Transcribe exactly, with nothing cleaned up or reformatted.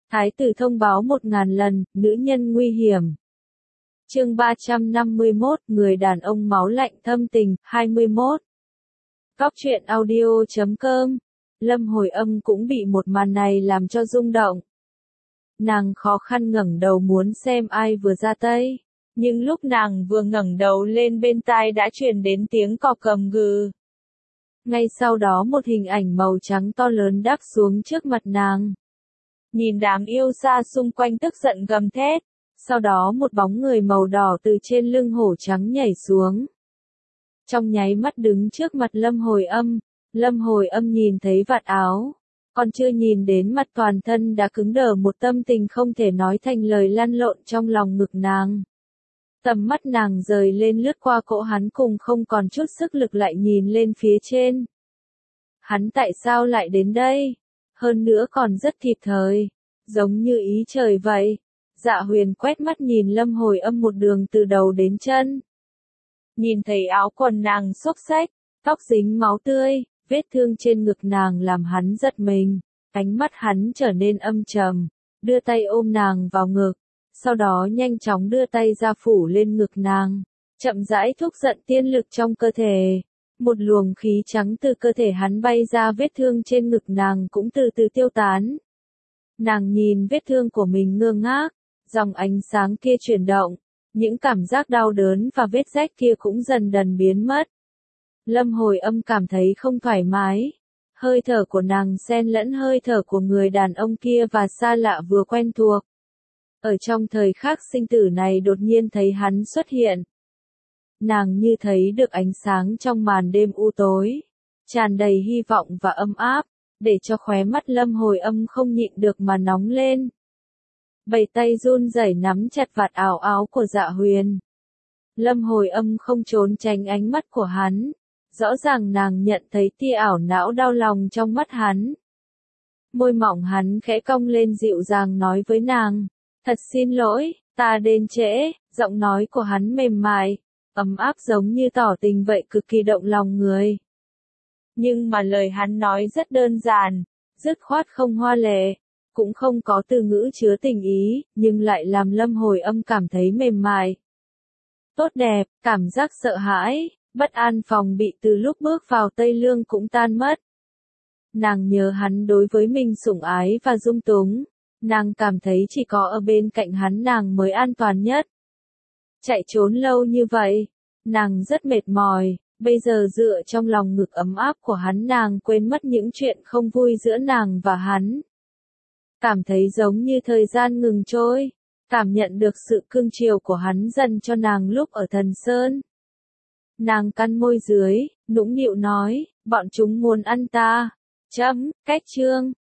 Thái tử thông báo một ngàn lần, nữ nhân nguy hiểm. Chương ba trăm năm mươi mốt, người đàn ông máu lạnh thâm tình, hai mươi mốt. Góc truyện audio chấm com. Lâm Hồi Âm cũng bị một màn này làm cho rung động. Nàng khó khăn ngẩng đầu muốn xem ai vừa ra tay, nhưng lúc nàng vừa ngẩng đầu lên bên tai đã truyền đến tiếng cọp cầm gừ. Ngay sau đó một hình ảnh màu trắng to lớn đáp xuống trước mặt nàng. Nhìn đám yêu sa xung quanh tức giận gầm thét, sau đó một bóng người màu đỏ từ trên lưng hổ trắng nhảy xuống. Trong nháy mắt đứng trước mặt Lâm Hồi Âm, Lâm Hồi Âm nhìn thấy vạt áo, còn chưa nhìn đến mặt toàn thân đã cứng đờ, một tâm tình không thể nói thành lời lăn lộn trong lòng ngực nàng. Tầm mắt nàng rời lên lướt qua cỗ hắn cùng không còn chút sức lực lại nhìn lên phía trên. Hắn tại sao lại đến đây? Hơn nữa còn rất kịp thời, giống như ý trời vậy. Dạ Huyền quét mắt nhìn Lâm Hồi Âm một đường từ đầu đến chân. Nhìn thấy áo quần nàng xốc xách, tóc dính máu tươi, vết thương trên ngực nàng làm hắn giật mình. Ánh mắt hắn trở nên âm trầm, đưa tay ôm nàng vào ngực, sau đó nhanh chóng đưa tay ra phủ lên ngực nàng, chậm rãi thúc giận tiên lực trong cơ thể. Một luồng khí trắng từ cơ thể hắn bay ra, vết thương trên ngực nàng cũng từ từ tiêu tán. Nàng nhìn vết thương của mình ngơ ngác, dòng ánh sáng kia chuyển động, những cảm giác đau đớn và vết rách kia cũng dần dần biến mất. Lâm Hồi Âm cảm thấy không thoải mái, hơi thở của nàng xen lẫn hơi thở của người đàn ông kia và xa lạ vừa quen thuộc. Ở trong thời khắc sinh tử này đột nhiên thấy hắn xuất hiện. Nàng như thấy được ánh sáng trong màn đêm u tối, tràn đầy hy vọng và ấm áp, để cho khóe mắt Lâm Hồi Âm không nhịn được mà nóng lên. Bảy tay run rẩy nắm chặt vạt áo áo của Dạ Huyền. Lâm Hồi Âm không trốn tránh ánh mắt của hắn, rõ ràng nàng nhận thấy tia ảo não đau lòng trong mắt hắn. Môi mỏng hắn khẽ cong lên dịu dàng nói với nàng, thật xin lỗi, ta đến trễ. Giọng nói của hắn mềm mại, ấm áp giống như tỏ tình vậy, cực kỳ động lòng người. Nhưng mà lời hắn nói rất đơn giản, dứt khoát không hoa lệ, cũng không có từ ngữ chứa tình ý, nhưng lại làm Lâm Hồi Âm cảm thấy mềm mại, tốt đẹp. Cảm giác sợ hãi, bất an phòng bị từ lúc bước vào Tây Lương cũng tan mất. Nàng nhớ hắn đối với mình sủng ái và dung túng, nàng cảm thấy chỉ có ở bên cạnh hắn nàng mới an toàn nhất. Chạy trốn lâu như vậy, nàng rất mệt mỏi, bây giờ dựa trong lòng ngực ấm áp của hắn nàng quên mất những chuyện không vui giữa nàng và hắn. Cảm thấy giống như thời gian ngừng trôi, cảm nhận được sự cưng chiều của hắn dần cho nàng lúc ở Thần Sơn. Nàng cắn môi dưới, nũng nịu nói, bọn chúng muốn ăn ta. Chấm, cách chương.